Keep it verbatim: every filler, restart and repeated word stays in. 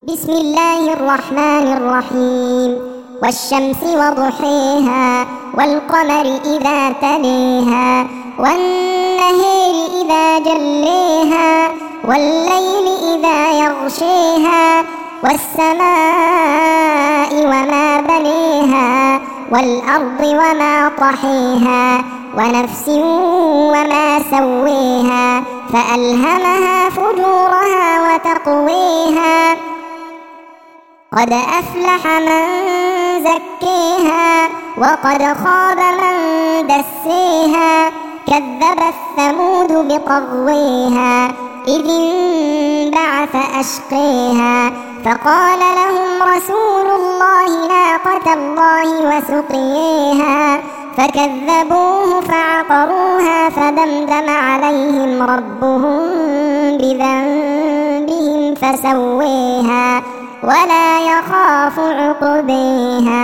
بسم الله الرحمن الرحيم والشمس وضحيها والقمر إذا تليها والنهار إذا جليها والليل إذا يغشيها والسماء وما بنيها والأرض وما طحيها ونفس وما سويها فألهمها فجورها وتقويها قد أفلح من زكيها وقد خاب من دسيها كذب الثمود بطغويها إذ انبعث أشقيها فقال لهم رسول الله ناقة الله وسقيها فكذبوه فعقروها فدمدم عليهم ربهم بذنبهم فسويها ولا يخاف عقبيها.